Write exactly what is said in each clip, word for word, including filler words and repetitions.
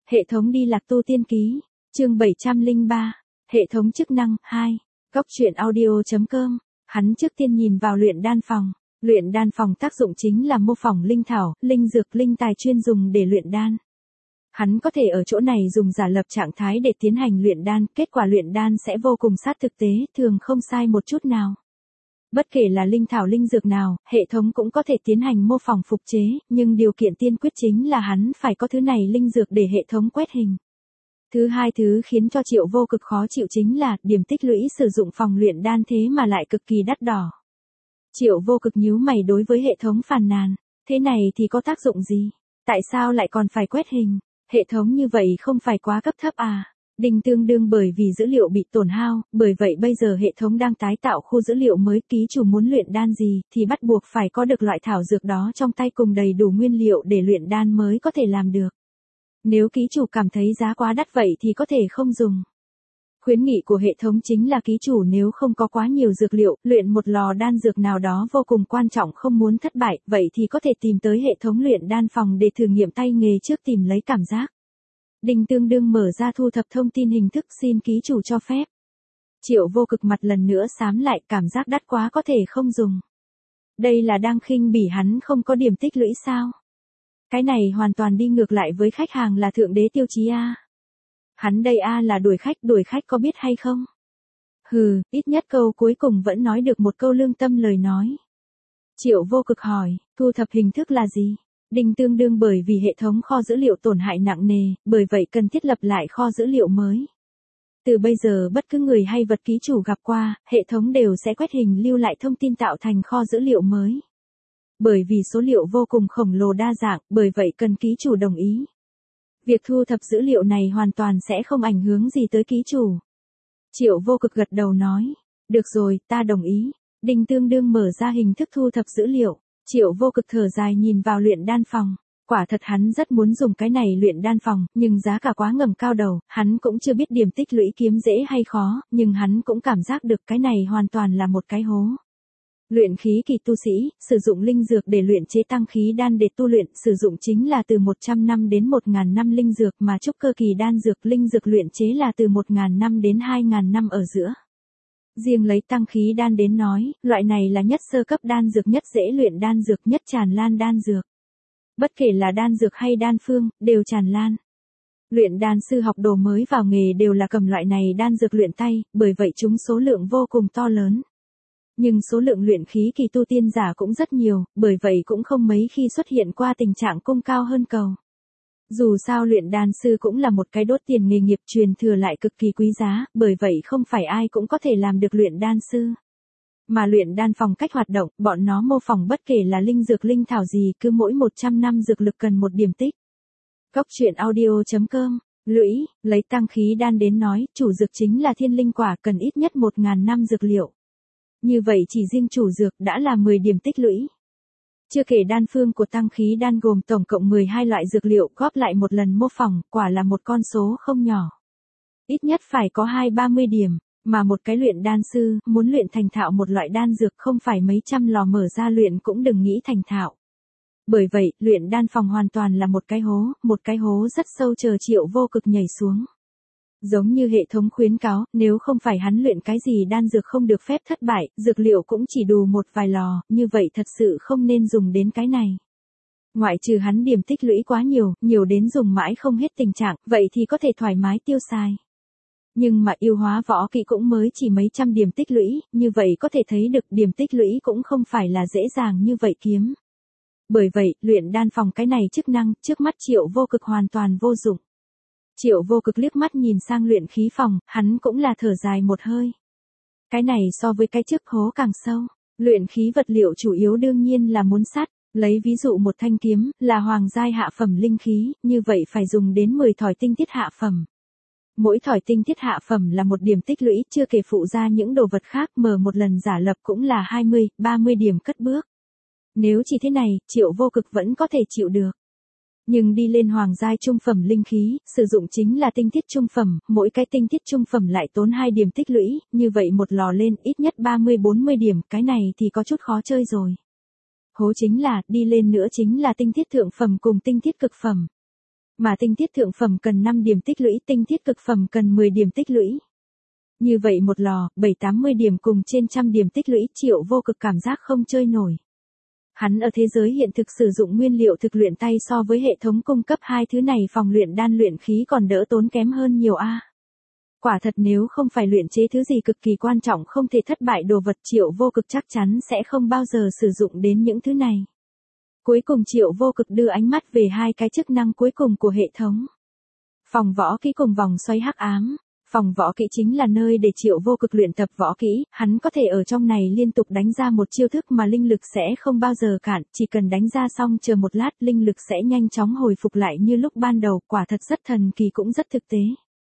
Hệ thống đi lạc tu tiên ký, chương bảy trăm lẻ ba, hệ thống chức năng, hai, góc truyện audio.com, hắn trước tiên nhìn vào luyện đan phòng. Luyện đan phòng tác dụng chính là mô phỏng linh thảo, linh dược, linh tài chuyên dùng để luyện đan. Hắn có thể ở chỗ này dùng giả lập trạng thái để tiến hành luyện đan, kết quả luyện đan sẽ vô cùng sát thực tế, thường không sai một chút nào. Bất kể là linh thảo linh dược nào, hệ thống cũng có thể tiến hành mô phỏng phục chế, nhưng điều kiện tiên quyết chính là hắn phải có thứ này linh dược để hệ thống quét hình. Thứ hai thứ khiến cho Triệu Vô Cực khó chịu chính là điểm tích lũy sử dụng phòng luyện đan thế mà lại cực kỳ đắt đỏ. Triệu Vô Cực nhíu mày đối với hệ thống phàn nàn, thế này thì có tác dụng gì? Tại sao lại còn phải quét hình? Hệ thống như vậy không phải quá cấp thấp à? Đinh tương đương bởi vì dữ liệu bị tổn hao, bởi vậy bây giờ hệ thống đang tái tạo khu dữ liệu mới, ký chủ muốn luyện đan gì thì bắt buộc phải có được loại thảo dược đó trong tay cùng đầy đủ nguyên liệu để luyện đan mới có thể làm được. Nếu ký chủ cảm thấy giá quá đắt vậy thì có thể không dùng. Khuyến nghị của hệ thống chính là ký chủ nếu không có quá nhiều dược liệu, luyện một lò đan dược nào đó vô cùng quan trọng không muốn thất bại, vậy thì có thể tìm tới hệ thống luyện đan phòng để thử nghiệm tay nghề trước tìm lấy cảm giác. Đinh tương đương mở ra thu thập thông tin hình thức xin ký chủ cho phép. Triệu Vô Cực mặt lần nữa xám lại, cảm giác đắt quá có thể không dùng. Đây là đang khinh bỉ hắn không có điểm tích lũy sao? Cái này hoàn toàn đi ngược lại với khách hàng là thượng đế tiêu chí A. Hắn đây A là đuổi khách, đuổi khách có biết hay không? Hừ, ít nhất câu cuối cùng vẫn nói được một câu lương tâm lời nói. Triệu Vô Cực hỏi, thu thập hình thức là gì? Đinh tương đương bởi vì hệ thống kho dữ liệu tổn hại nặng nề, bởi vậy cần thiết lập lại kho dữ liệu mới. Từ bây giờ bất cứ người hay vật ký chủ gặp qua, hệ thống đều sẽ quét hình lưu lại thông tin tạo thành kho dữ liệu mới. Bởi vì số liệu vô cùng khổng lồ đa dạng, bởi vậy cần ký chủ đồng ý. Việc thu thập dữ liệu này hoàn toàn sẽ không ảnh hưởng gì tới ký chủ. Triệu Vô Cực gật đầu nói, được rồi, ta đồng ý. Đinh tương đương mở ra hình thức thu thập dữ liệu. Triệu Vô Cực thở dài nhìn vào luyện đan phòng. Quả thật hắn rất muốn dùng cái này luyện đan phòng, nhưng giá cả quá ngầm cao đầu, hắn cũng chưa biết điểm tích lũy kiếm dễ hay khó, nhưng hắn cũng cảm giác được cái này hoàn toàn là một cái hố. Luyện khí kỳ tu sĩ, sử dụng linh dược để luyện chế tăng khí đan để tu luyện, sử dụng chính là từ một trăm năm đến một nghìn năm linh dược, mà trúc cơ kỳ đan dược linh dược luyện chế là từ một nghìn năm đến hai nghìn năm ở giữa. Riêng lấy tăng khí đan đến nói, loại này là nhất sơ cấp đan dược, nhất dễ luyện đan dược, nhất tràn lan đan dược. Bất kể là đan dược hay đan phương, đều tràn lan. Luyện đan sư học đồ mới vào nghề đều là cầm loại này đan dược luyện tay, bởi vậy chúng số lượng vô cùng to lớn. Nhưng số lượng luyện khí kỳ tu tiên giả cũng rất nhiều, bởi vậy cũng không mấy khi xuất hiện qua tình trạng cung cao hơn cầu. Dù sao luyện đan sư cũng là một cái đốt tiền nghề nghiệp truyền thừa lại cực kỳ quý giá, bởi vậy không phải ai cũng có thể làm được luyện đan sư. Mà luyện đan phòng cách hoạt động, bọn nó mô phỏng bất kể là linh dược linh thảo gì, cứ mỗi một trăm năm dược lực cần một điểm tích. Góc truyện audio.com, lũy, lấy tăng khí đan đến nói, chủ dược chính là thiên linh quả, cần ít nhất một nghìn năm dược liệu. Như vậy chỉ riêng chủ dược đã là mười điểm tích lũy. Chưa kể đan phương của tăng khí đan gồm tổng cộng mười hai loại dược liệu góp lại một lần mô phỏng, quả là một con số không nhỏ. Ít nhất phải có hai ba mươi điểm, mà một cái luyện đan sư, muốn luyện thành thạo một loại đan dược không phải mấy trăm lò mở ra luyện cũng đừng nghĩ thành thạo. Bởi vậy, luyện đan phòng hoàn toàn là một cái hố, một cái hố rất sâu chờ Triệu Vô Cực nhảy xuống. Giống như hệ thống khuyến cáo, nếu không phải hắn luyện cái gì đan dược không được phép thất bại, dược liệu cũng chỉ đủ một vài lò, như vậy thật sự không nên dùng đến cái này. Ngoại trừ hắn điểm tích lũy quá nhiều, nhiều đến dùng mãi không hết tình trạng, vậy thì có thể thoải mái tiêu xài. Nhưng mà yêu hóa võ kỹ cũng mới chỉ mấy trăm điểm tích lũy, như vậy có thể thấy được điểm tích lũy cũng không phải là dễ dàng như vậy kiếm. Bởi vậy, luyện đan phòng cái này chức năng, trước mắt Triệu Vô Cực hoàn toàn vô dụng. Triệu Vô Cực liếc mắt nhìn sang luyện khí phòng, hắn cũng là thở dài một hơi. Cái này so với cái trước hố càng sâu. Luyện khí vật liệu chủ yếu đương nhiên là muốn sắt, lấy ví dụ một thanh kiếm, là hoàng giai hạ phẩm linh khí, như vậy phải dùng đến mười thỏi tinh tiết hạ phẩm. Mỗi thỏi tinh tiết hạ phẩm là một điểm tích lũy, chưa kể phụ ra những đồ vật khác, mở một lần giả lập cũng là hai mươi, ba mươi điểm cất bước. Nếu chỉ thế này, Triệu Vô Cực vẫn có thể chịu được. Nhưng đi lên hoàng giai trung phẩm linh khí, sử dụng chính là tinh tiết trung phẩm, mỗi cái tinh tiết trung phẩm lại tốn hai điểm tích lũy, như vậy một lò lên ít nhất ba mươi bốn mươi điểm, cái này thì có chút khó chơi rồi. Hố chính là, đi lên nữa chính là tinh tiết thượng phẩm cùng tinh tiết cực phẩm. Mà tinh thiết thượng phẩm cần năm điểm tích lũy, tinh thiết cực phẩm cần mười điểm tích lũy. Như vậy một lò, bảy tám mươi điểm cùng trên trăm điểm tích lũy, Triệu Vô Cực cảm giác không chơi nổi. Hắn ở thế giới hiện thực sử dụng nguyên liệu thực luyện tay so với hệ thống cung cấp hai thứ này phòng luyện đan luyện khí còn đỡ tốn kém hơn nhiều a. Quả thật nếu không phải luyện chế thứ gì cực kỳ quan trọng không thể thất bại đồ vật, Triệu Vô Cực chắc chắn sẽ không bao giờ sử dụng đến những thứ này. Cuối cùng Triệu Vô Cực đưa ánh mắt về hai cái chức năng cuối cùng của hệ thống. Phòng võ kỹ cùng vòng xoay hắc ám. Phòng võ kỹ chính là nơi để Triệu Vô Cực luyện tập võ kỹ, hắn có thể ở trong này liên tục đánh ra một chiêu thức mà linh lực sẽ không bao giờ cạn, chỉ cần đánh ra xong chờ một lát linh lực sẽ nhanh chóng hồi phục lại như lúc ban đầu, quả thật rất thần kỳ cũng rất thực tế.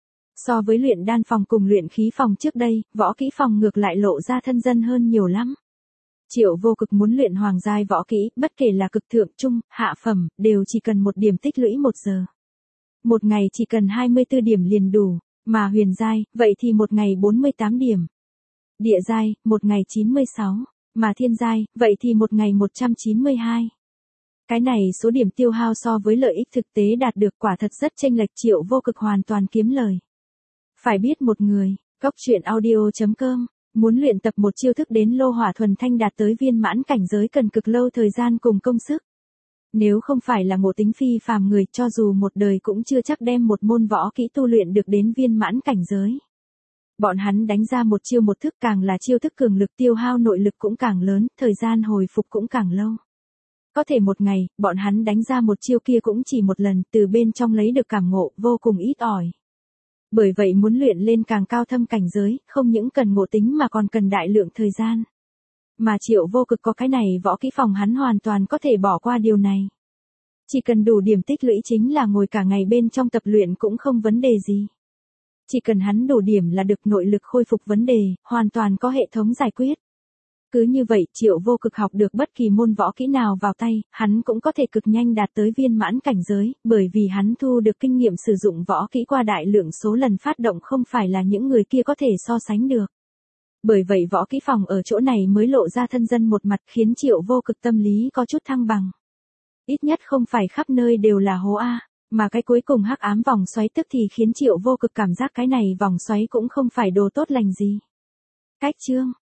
So với luyện đan phòng cùng luyện khí phòng trước đây, võ kỹ phòng ngược lại lộ ra thân dân hơn nhiều lắm. Triệu Vô Cực muốn luyện hoàng giai võ kỹ, bất kể là cực thượng, trung, hạ phẩm, đều chỉ cần một điểm tích lũy một giờ. Một ngày chỉ cần hai mươi tư điểm liền đủ. Mà huyền giai, vậy thì một ngày bốn mươi tám điểm. Địa giai, một ngày chín mươi sáu. Mà thiên giai, vậy thì một ngày một trăm chín mươi hai. Cái này số điểm tiêu hao so với lợi ích thực tế đạt được quả thật rất chênh lệch, Triệu Vô Cực hoàn toàn kiếm lời. Phải biết một người, Cốc truyện audio chấm com, muốn luyện tập một chiêu thức đến lô hỏa thuần thanh đạt tới viên mãn cảnh giới cần cực lâu thời gian cùng công sức. Nếu không phải là ngộ tính phi phàm người, cho dù một đời cũng chưa chắc đem một môn võ kỹ tu luyện được đến viên mãn cảnh giới. Bọn hắn đánh ra một chiêu một thức, càng là chiêu thức cường lực tiêu hao nội lực cũng càng lớn, thời gian hồi phục cũng càng lâu. Có thể một ngày, bọn hắn đánh ra một chiêu kia cũng chỉ một lần, từ bên trong lấy được cảm ngộ vô cùng ít ỏi. Bởi vậy muốn luyện lên càng cao thâm cảnh giới, không những cần ngộ tính mà còn cần đại lượng thời gian. Mà Triệu Vô Cực có cái này võ kỹ phòng, hắn hoàn toàn có thể bỏ qua điều này. Chỉ cần đủ điểm tích lũy, chính là ngồi cả ngày bên trong tập luyện cũng không vấn đề gì. Chỉ cần hắn đủ điểm là được, nội lực khôi phục vấn đề, hoàn toàn có hệ thống giải quyết. Cứ như vậy, Triệu Vô Cực học được bất kỳ môn võ kỹ nào vào tay, hắn cũng có thể cực nhanh đạt tới viên mãn cảnh giới, bởi vì hắn thu được kinh nghiệm sử dụng võ kỹ qua đại lượng số lần phát động không phải là những người kia có thể so sánh được. Bởi vậy võ kỹ phòng ở chỗ này mới lộ ra thân dân một mặt, khiến Triệu Vô Cực tâm lý có chút thăng bằng. Ít nhất không phải khắp nơi đều là hố A, mà cái cuối cùng hắc ám vòng xoáy tức thì khiến Triệu Vô Cực cảm giác cái này vòng xoáy cũng không phải đồ tốt lành gì. Cách chương